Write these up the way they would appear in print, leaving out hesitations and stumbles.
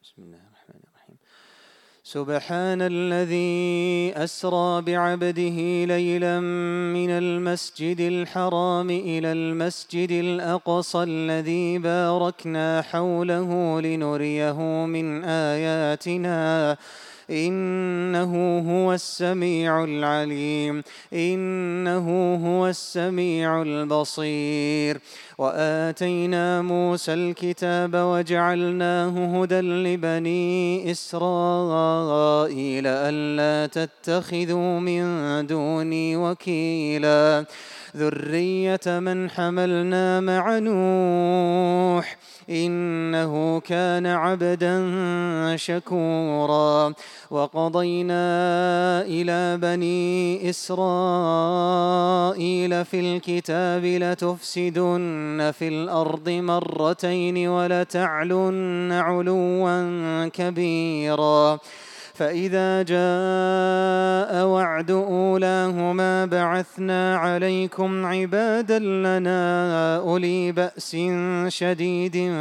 بسم الله الرحمن الرحيم. سبحان الذي أسرى بعبده ليلا من المسجد الحرام إلى المسجد الأقصى الذي باركنا حوله لنريه من آياتنا إنه هو السميع العليم إنه هو السميع البصير. وآتينا موسى الكتاب وجعلناه هدى لبني إسرائيل ألا تتخذوا من دوني وكيلا ذرية من حملنا مع نوح إنه كان عبدا شكورا. وقضينا إلى بني إسرائيل في الكتاب لتفسدن في الأرض مرتين ولتعلن علوا كبيرا. فإذا جاء وعد أولاهما بعثنا عليكم عبادا لنا أولي بأس شديد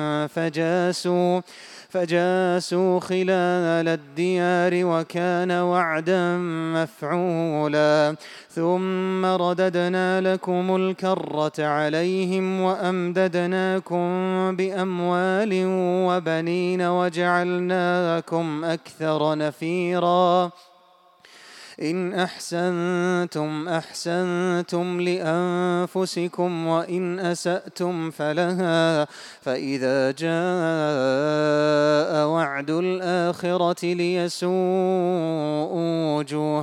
فجاسوا خلال الديار وكان وعدا مفعولا. ثم رددنا لكم الكرة عليهم وأمددناكم بأموال وبنين وجعلناكم أكثر نفيرا. إن أحسنتم أحسنتم لأنفسكم وإن أسأتم فلها. فإذا جاء وعد الآخرة ليسوءوا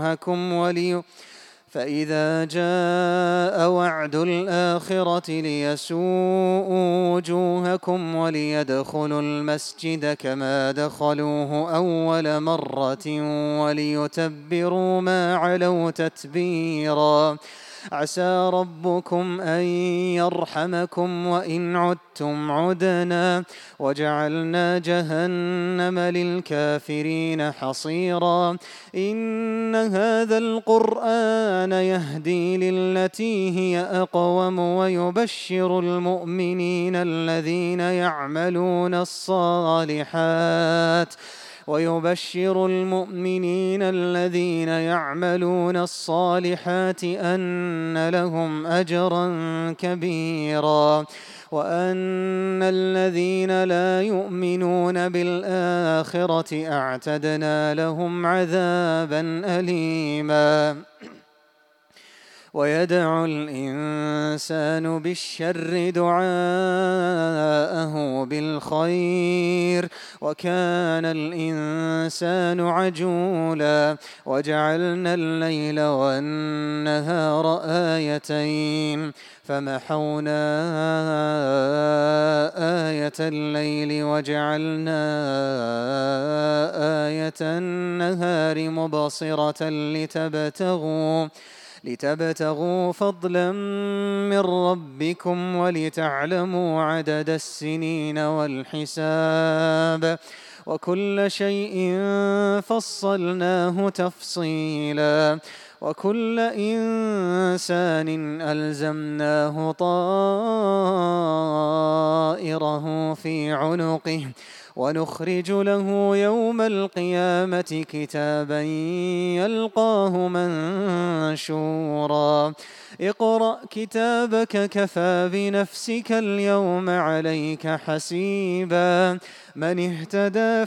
وجوهكم وليدخلوا المسجد كما دخلوه أول مرة وليتبروا ما علوا تتبيرا. عسى ربكم أن يرحمكم وإن عدتم عدنا وجعلنا جهنم للكافرين حصيرا. إن هذا القرآن يهدي للتي هي أقوم ويبشر المؤمنين الذين يعملون الصالحات أن لهم أجرا كبيرا. وأن الذين لا يؤمنون بالآخرة أعتدنا لهم عذابا أليما. ويدعو الإنسان بالشر دعاءه بالخير وكان الإنسان عجولا. وجعلنا الليل والنهار آيتين فمحونا آية الليل وجعلنا آية النهار مبصرة لتبتغوا فضلا من ربكم ولتعلموا عدد السنين والحساب وكل شيء فصلناه تفصيلا. وكل إنسان ألزمناه طائره في عنقه ونخرج له يوم القيامة كتابا يلقاه منشورا. اقرأ كتابك كفى بنفسك اليوم عليك حسيبا. من اهتدى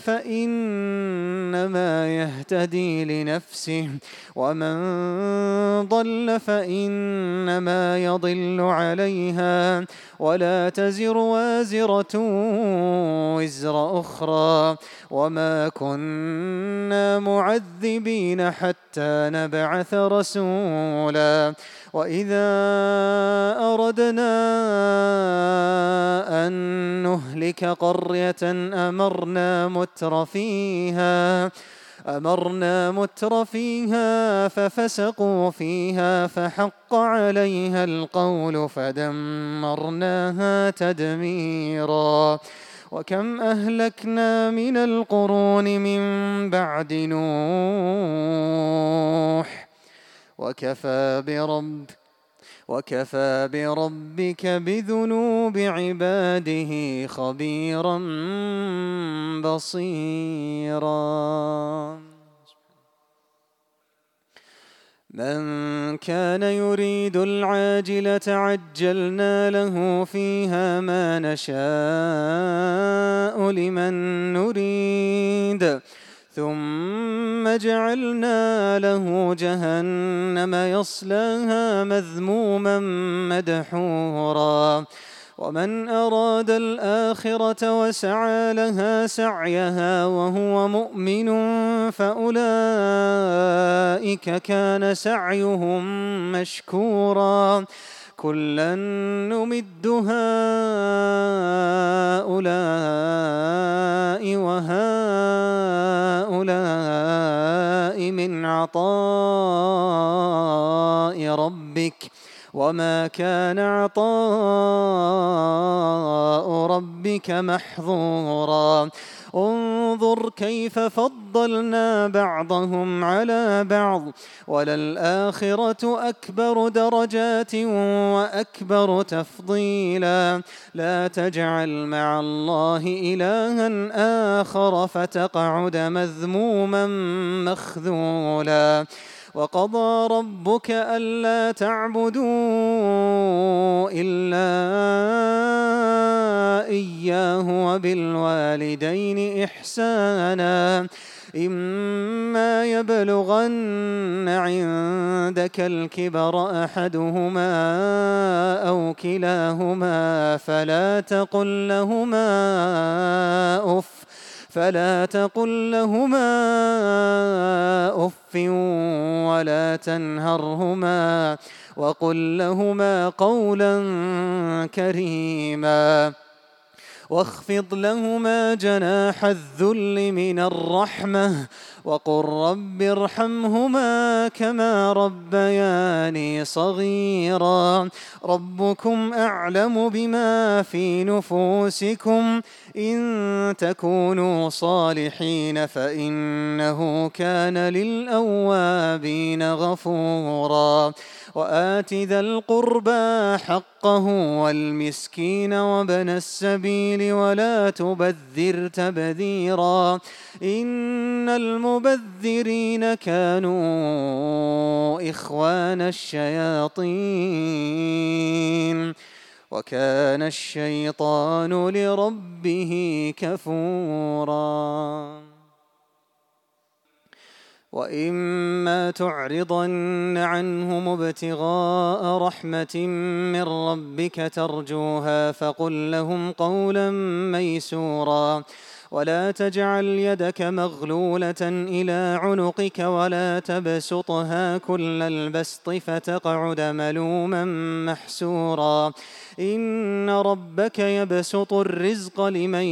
فإنما يهتدي لنفسه ومن ضل فإنما يضل عليها ولا تزر وازرة وزر أخرى وما كنا معذبين حتى نبعث رسولا. وإذا أردنا أن نهلك قرية أمرنا متر فيها ففسقوا فيها فحق عليها القول فدمرناها تدميرا. وكم أهلكنا من القرون من بعد وكفى بربك بذنوب عباده خبيرا بصيرا. من كان يريد العاجلة عجلنا له فيها ما نشاء لمن نريد ثم جعلنا له جهنم يصلاها مذموما مدحورا. ومن أراد الآخرة وسعى لها سعيها وهو مؤمن فأولئك كان سعيهم مشكورا. كلا نمد هؤلاء وهؤلاء من عطاء ربك وما كان عطاء ربك محظورا. انظر كيف فضلنا بعضهم على بعض وللآخرة أكبر درجات وأكبر تفضيلا. لا تجعل مع الله إلها آخر فتقعد مذموما مخذولا. وقضى ربك ألا تعبدوا إلا إياه وبالوالدين إحسانا. إما يبلغن عندك الكبر أحدهما أو كلاهما فلا تقل لهما أف ولا تنهرهما وقل لهما قولا كريما واخفض لهما جناح الذل من الرحمة وقل رب ارحمهما كما ربياني صغيرا. ربكم أعلم بما في نفوسكم إن تكونوا صالحين فإنه كان للأوابين غفورا. وآت ذا القربى حقه والمسكين وابن السبيل ولا تبذر تبذيرا إن المبذرين كانوا إخوان الشياطين وكان الشيطان لربه كفورا. وإما تعرضن عنهم ابتغاء رحمة من ربك ترجوها فقل لهم قولا ميسورا. ولا تجعل يدك مغلولة إلى عنقك ولا تبسطها كل البسط فتقعد ملوما محسورا. إن ربك يبسط الرزق لمن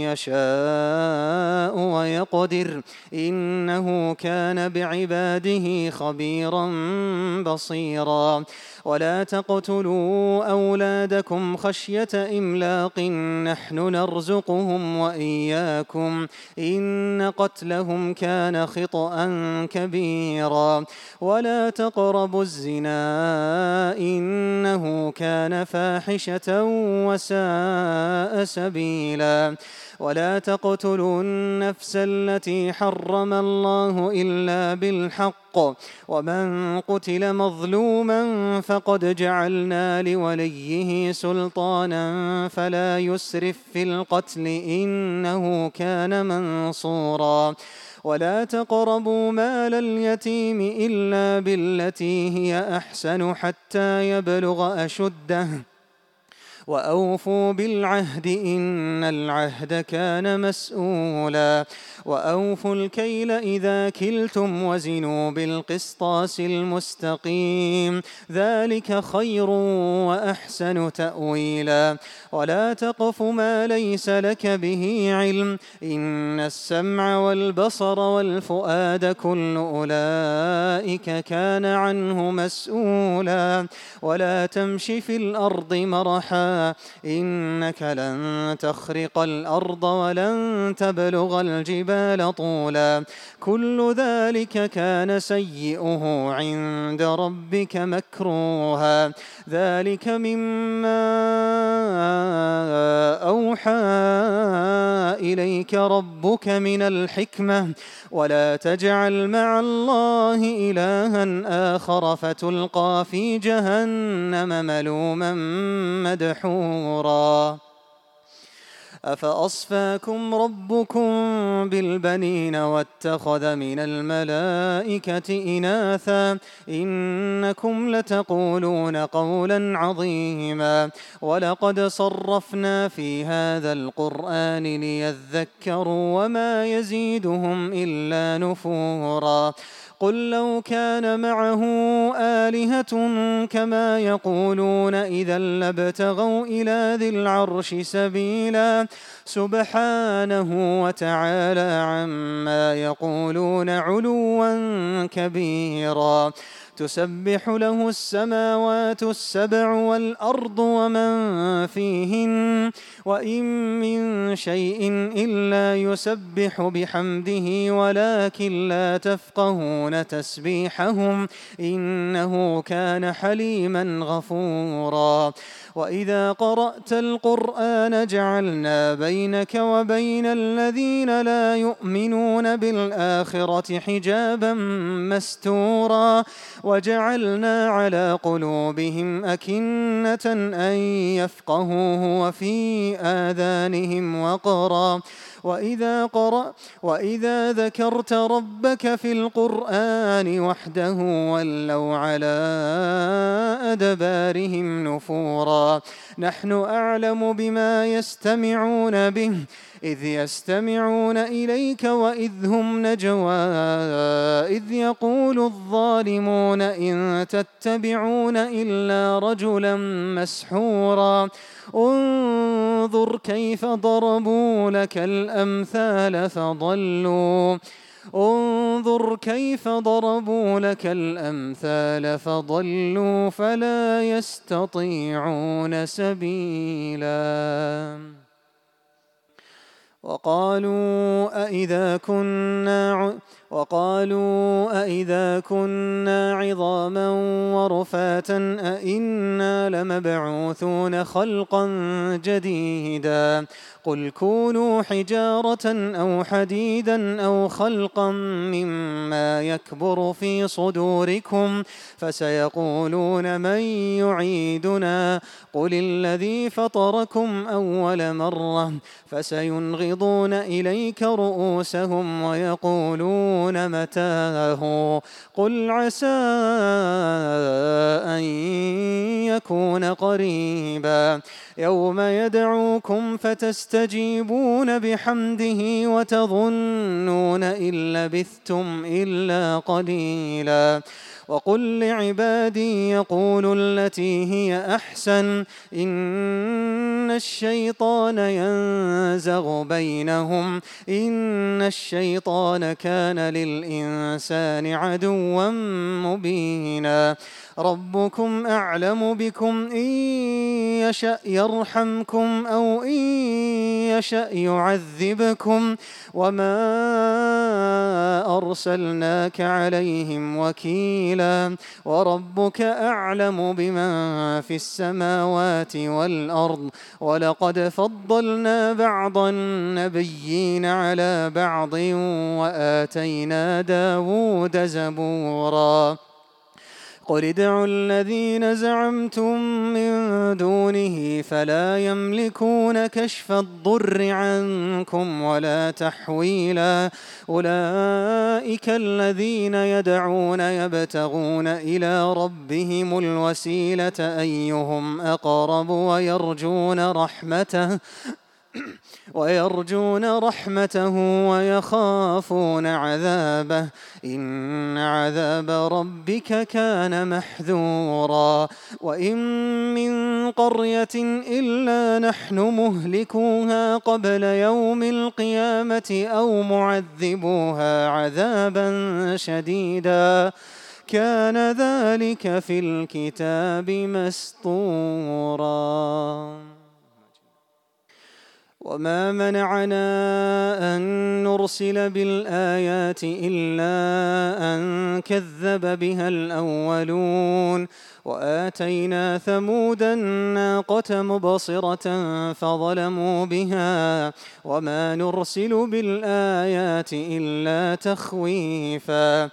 يشاء ويقدر إنه كان بعباده خبيرا بصيرا. ولا تقتلوا أولادكم خشية إملاق نحن نرزقهم وإياكم إن قتلهم كان خطأ كبيرا. ولا تقربوا الزنا إنه كان فاحشة وساء سبيلا. ولا تقتلوا النفس التي حرم الله إلا بالحق ومن قتل مظلوما فقد جعلنا لوليه سلطانا فلا يسرف في القتل إنه كان منصورا. ولا تقربوا مال اليتيم إلا بالتي هي أحسن حتى يبلغ أشده وأوفوا بالعهد إن العهد كان مسؤولا. وأوفوا الكيل إذا كلتم وزنوا بالقسطاس المستقيم ذلك خير وأحسن تأويلا. ولا تقف ما ليس لك به علم إن السمع والبصر والفؤاد كل أولئك كان عنه مسؤولا. ولا تمش في الأرض مرحا طولا إنك لن تخرق الأرض ولن تبلغ الجبال طولا كل ذلك كان سيئه عند ربك مكروها ذلك مما أوحى إليك ربك من الحكمة ولا تجعل مع الله إلها آخر فتلقى في جهنم ملوما مدحورا أفأصفاكم ربكم بالبنين واتخذ من الملائكة إناثا إنكم لتقولون قولا عظيما ولقد صرفنا في هذا القرآن ليذكروا وما يزيدهم إلا نفورا قل لو كان معه آلهة كما يقولون إذا لابتغوا إلى ذي العرش سبيلا سبحانه وتعالى عما يقولون علوا كبيرا تسبح له السماوات السبع والأرض ومن فيهن وإن من شيء إلا يسبح بحمده ولكن لا تفقهون تسبيحهم إنه كان حليما غفورا وإذا قرأت القرآن جعلنا بينك وبين الذين لا يؤمنون بالآخرة حجابا مستورا وجعلنا على قلوبهم أكنة أن يفقهوه وفي آذانهم وقرا وإذا ذكرت ربك في القرآن وحده ولوا على أدبارهم نفورا نحن أعلم بما يستمعون به إذ يستمعون إليك وإذ هم نجوى إذ يقول الظالمون إن تتبعون إلا رجلا مسحورا انظر كيف ضربوا لك الأمثال فضلوا فلا يستطيعون سبيلا وقالوا أئذا كنا عظاما ورفاتا أئنا لمبعوثون خلقا جديدا قل كونوا حجارة أو حديدا أو خلقا مما يكبر في صدوركم فسيقولون من يعيدنا قل الذي فطركم أول مرة فسينغضون إليك رؤوسهم ويقولون متاه قل عسى أن يكون قريبا يوم يدعوكم فتستجيبون بحمده وتظنون إن لبثتم إلا قليلا وقل لعبادي يقولوا التي هي أحسن إن الشيطان ينزغ بينهم إن الشيطان كان للإنسان عدوا مبينا ربكم أعلم بكم إن يشأ يرحمكم أو إن يشأ يعذبكم وما أرسلناك عليهم وكيلا وربك أعلم بمن في السماوات والأرض ولقد فضلنا بعض النبيين على بعض وآتينا داود زبورا قل ادعوا الذين زعمتم من دونه فلا يملكون كشف الضر عنكم ولا تحويلا أولئك الذين يدعون يبتغون إلى ربهم الوسيلة أيهم أقرب ويرجون رحمته ويخافون عذابه إن عذاب ربك كان محذورا وإن من قرية إلا نحن مهلكوها قبل يوم القيامة أو معذبوها عذابا شديدا كان ذلك في الكتاب مسطورا. وما منعنا أن نرسل بالآيات إلا أن كذب بها الأولون وآتينا ثمود الناقة مبصرة فظلموا بها وما نرسل بالآيات إلا تخويفا.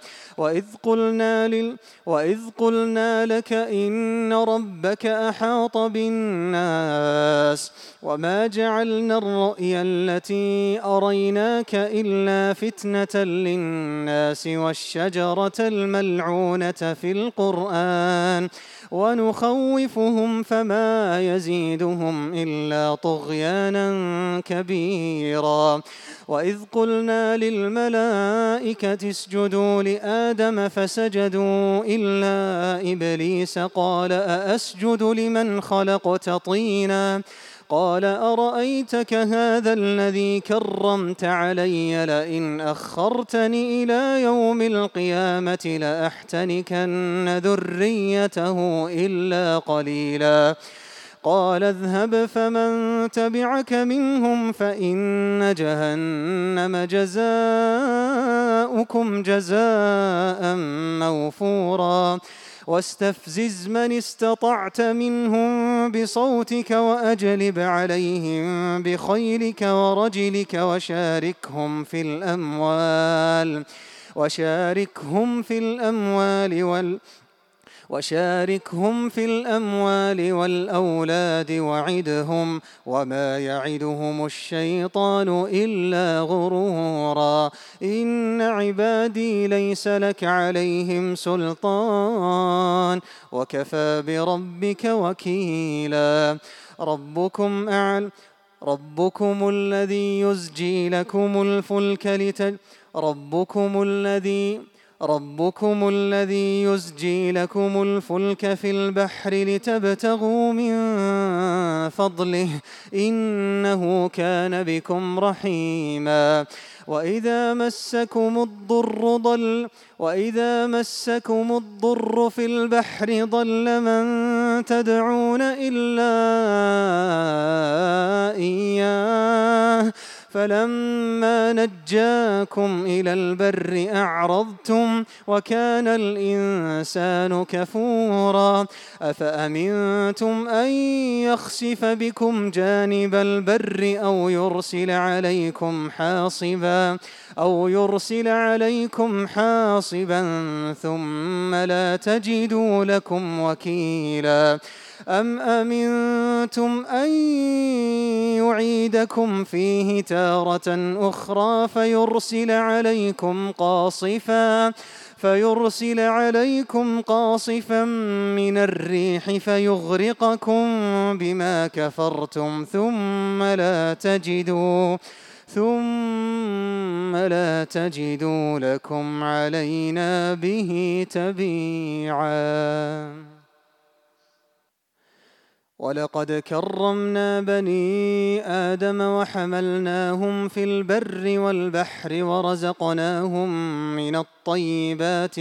وإذ قلنا لك إن ربك أحاط بالناس وما جعلنا الرؤيا التي أريناك إلا فتنة للناس والشجرة الملعونة في القرآن ونخوفهم فما يزيدهم إلا طغيانا كبيرا. وإذ قلنا للملائكة اسجدوا لآدم فسجدوا إلا إبليس قال أأسجد لمن خلقت طينا قال أرأيتك هذا الذي كرمت علي لئن أخرتني إلى يوم القيامة لأحتنكن ذريته إلا قليلا. قال اذهب فمن تبعك منهم فإن جهنم جزاؤكم جزاء موفورا. واستفزز من استطعت منهم بصوتك وأجلب عليهم بخيلك ورجلك وشاركهم في الأموال والأولاد وعدهم وما يعدهم الشيطان إلا غرورا. إن عبادي ليس لك عليهم سلطان وكفى بربك وكيلا. ربكم الذي يزجي لكم الفلك في البحر لتبتغوا من فضله إنه كان بكم رحيما. وإذا مسكم الضر في البحر ضل من تدعون إلا إياه فلما نجاكم إلى البر أعرضتم وكان الإنسان كفورا. أفأمنتم أن يخسف بكم جانب البر أو يرسل عليكم حاصبا ثم لا تجدوا لكم وكيلا. أم أمنتم أن يعيدكم فيه تارة أخرى فيرسل عليكم قاصفا من الريح فيغرقكم بما كفرتم ثم لا تجدوا لكم علينا به تبيعا. ولقد كرمنا بني آدم وحملناهم في البر والبحر ورزقناهم من الطيبات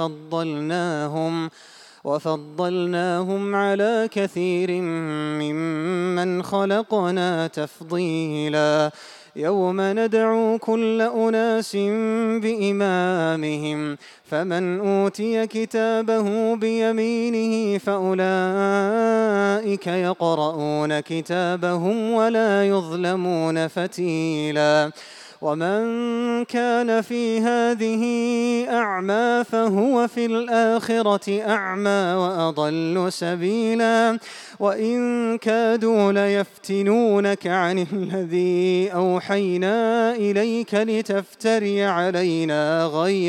وفضلناهم على كثير ممن خلقنا تفضيلا. يوم ندعو كل أناس بإمامهم فمن أوتي كتابه بيمينه فأولئك يقرؤون كتابهم ولا يظلمون فتيلا. ومن كان في هذه أعمى فهو في الآخرة أعمى وأضل سبيلا. وإن كادوا ليفتنونك عن الذي أوحينا إليك لتفتري علينا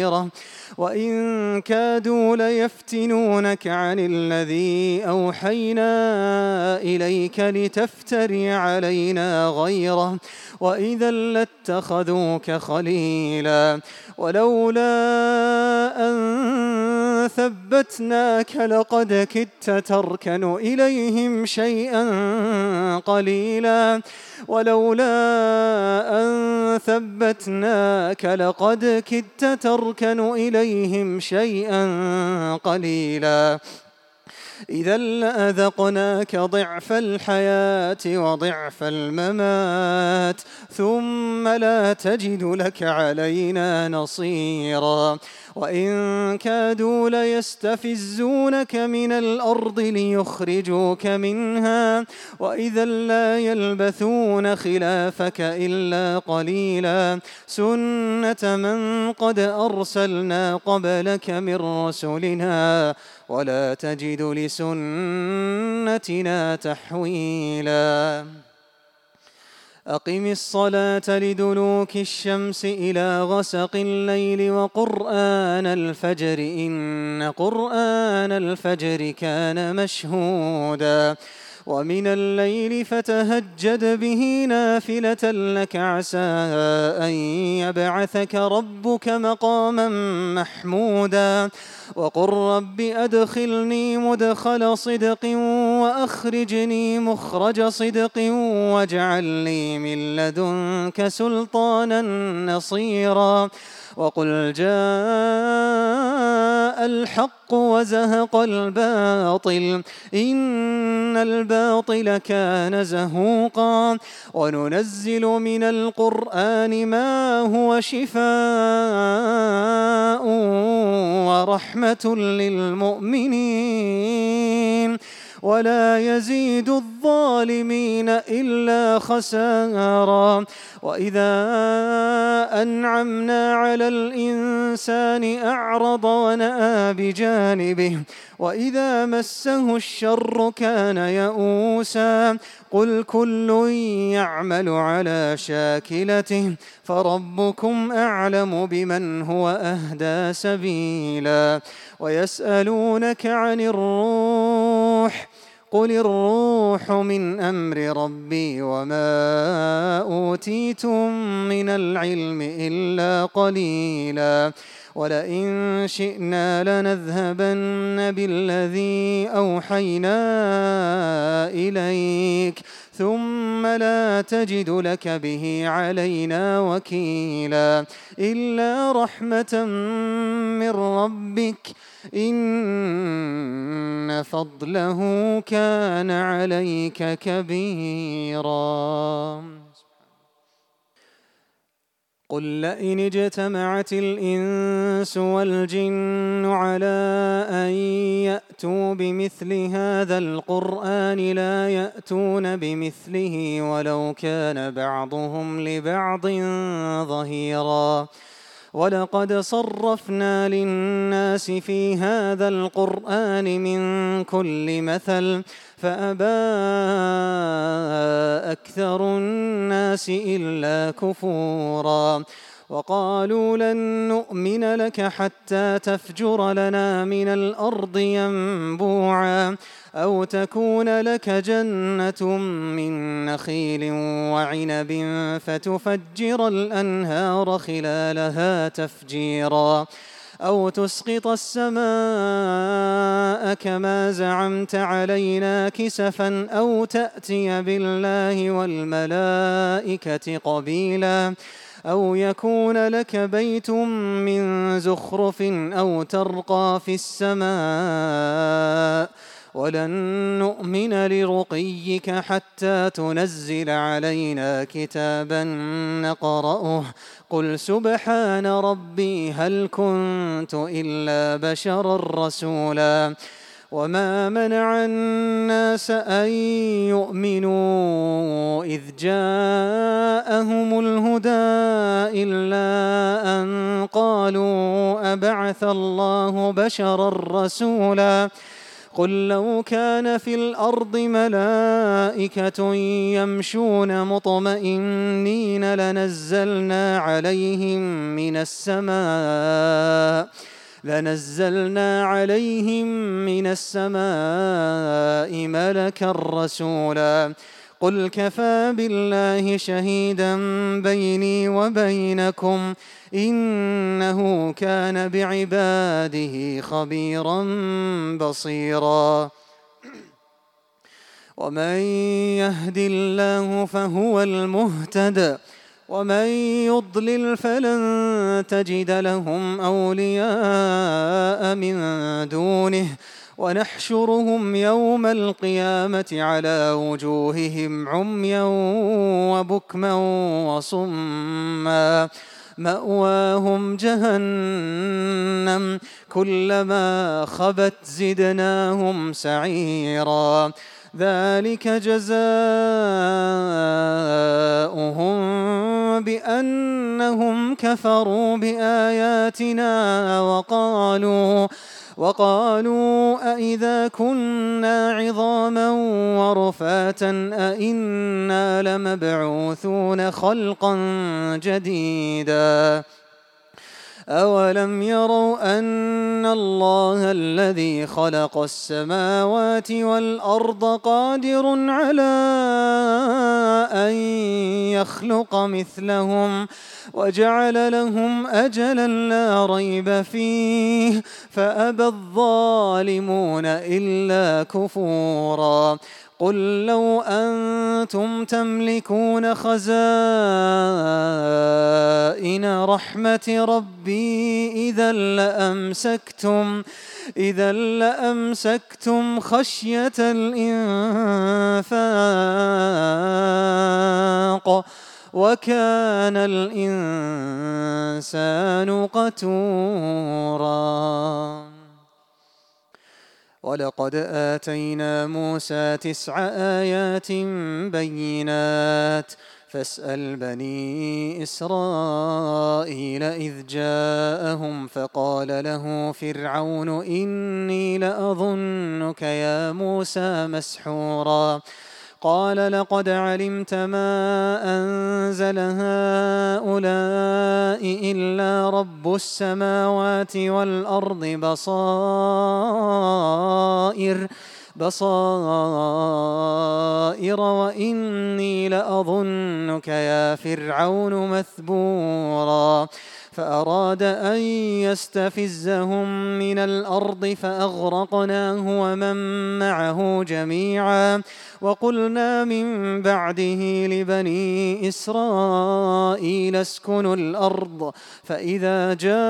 غيره وإذا لاتخذوك خليلا. ولولا أن ثبتناك لقد كدت تركن إليهم شيئا قليلا ولولا أن ثبتناك لقد كدت تركن إليهم شيئا قليلا إذا لأذقناك ضعف الحياة وضعف الممات ثم لا تجد لك علينا نصيرا وإن كادوا ليستفزونك من الأرض ليخرجوك منها وإذا لا يلبثون خلافك إلا قليلا سنة من قد أرسلنا قبلك من رسلنا ولا تجد لسنتنا تحويلا أقم الصلاة لدلوك الشمس إلى غسق الليل وقرآن الفجر إن قرآن الفجر كان مشهودا ومن الليل فتهجد به نافلة لك عسى أن يبعثك ربك مقاما محمودا وقل رب أدخلني مدخل صدق وأخرجني مخرج صدق واجعل لي من لدنك سلطانا نصيرا وقل جاء الحق وزهق الباطل إن الباطل كان زهوقا وننزل من القرآن ما هو شفاء ورحمة للمؤمنين ولا يزيد الظالمين إلا خسارا وإذا أنعمنا على الإنسان أعرض ونأى بجانبه وإذا مسه الشر كان يئوسا قل كل يعمل على شاكلته فربكم أعلم بمن هو أهدى سبيلا ويسألونك عن الروح قل الروح من أمر ربي وما أوتيتم من العلم إلا قليلا ولئن شئنا لنذهبن بالذي أوحينا إليك ثم لا تجد لك به علينا وكيلا إلا رحمة من ربك إن فضله كان عليك كبيرا قل لئن اجتمعت الإنس والجن على أن يأتوا بمثل هذا القرآن لا يأتون بمثله ولو كان بعضهم لبعض ظهيرا ولقد صرفنا للناس في هذا القرآن من كل مثل فأبى أكثر الناس إلا كفورا وقالوا لن نؤمن لك حتى تفجر لنا من الأرض ينبوعا أو تكون لك جنة من نخيل وعنب فتفجر الأنهار خلالها تفجيرا أو تسقط السماء كما زعمت علينا كسفا أو تأتي بالله والملائكة قبيلا أو يكون لك بيت من زخرف أو ترقى في السماء ولن نؤمن لرقيك حتى تنزل علينا كتابا نقرأه قل سبحان ربي هل كنت إلا بشرا رسولا وما منع الناس أن يؤمنوا إذ جاءهم الهدى إلا أن قالوا أبعث الله بشرا رسولا قل لو كان في الأرض ملائكة يمشون مطمئنين لنزلنا عليهم من السماء ملكا رسولا قل كفى بالله شهيدا بيني وبينكم إنه كان بعباده خبيرا بصيرا ومن يهد الله فهو المهتد ومن يضلل فلن تجد لهم أولياء من دونه ونحشرهم يوم القيامة على وجوههم عميا وبكما وصما مأواهم جهنم كلما خبت زدناهم سعيرا ذلك جزاؤهم بأنهم كفروا بآياتنا وقالوا أإذا كنا عظاما ورفاتا أإنا لمبعوثون خلقا جديدا أولم يروا أن الله الذي خلق السماوات والأرض قادر على أن يخلق مثلهم وجعل لهم أجلا لا ريب فيه فأبى الظالمون إلا كفورا قل لو أنتم تملكون خزائن رحمة ربي إذا لأمسكتم خشية الإنفاق وكان الإنسان قتورا ولقد آتينا موسى 9 آيات بينات فاسأل بني إسرائيل إذ جاءهم فقال له فرعون إني لأظنك يا موسى مسحورا قال لقد علمت ما أنزل هؤلاء إلا رب السماوات والأرض بصائر وإني لأظنك يا فرعون مثبورا فأراد أن يستفزهم من الأرض فأغرقناه ومن معه جميعا وقلنا من بعده لبني إسرائيل اسكنوا الأرض فإذا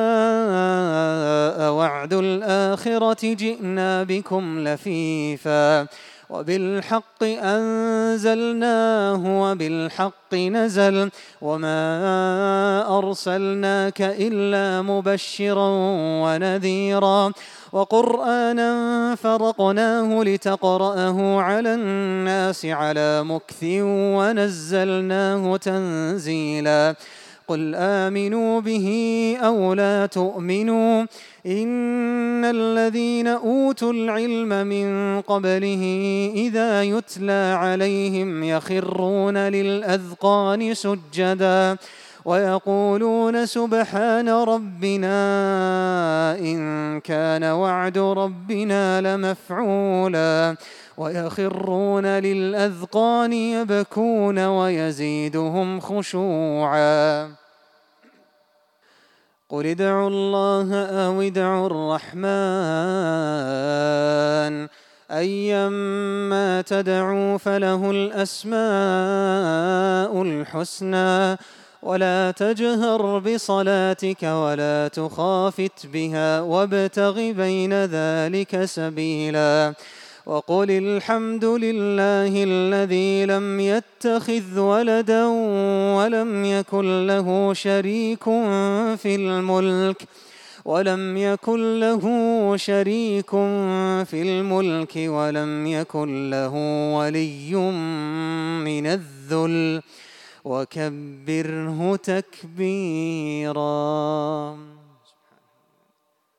جاء وعد الآخرة جئنا بكم لفيفا وبالحق أنزلناه وبالحق نزل وما أرسلناك إلا مبشرا ونذيرا وقرآنا فرقناه لتقرأه على الناس على مكث ونزلناه تنزيلا قل آمنوا به أو لا تؤمنوا إن الذين أوتوا العلم من قبله إذا يتلى عليهم يخرون للأذقان سجدا ويقولون سبحان ربنا إن كان وعد ربنا لمفعولا ويخرون للأذقان يبكون ويزيدهم خشوعا قل ادعوا الله أو ادعوا الرحمن أيما تدعوا فله الأسماء الحسنى ولا تجهر بصلاتك ولا تخافت بها وابتغ بين ذلك سبيلا وقل الحمد لله الذي لم يتخذ ولدا ولم يكن له شريك في الملك ولم يكن له ولي من الذل وكبره تكبيرا.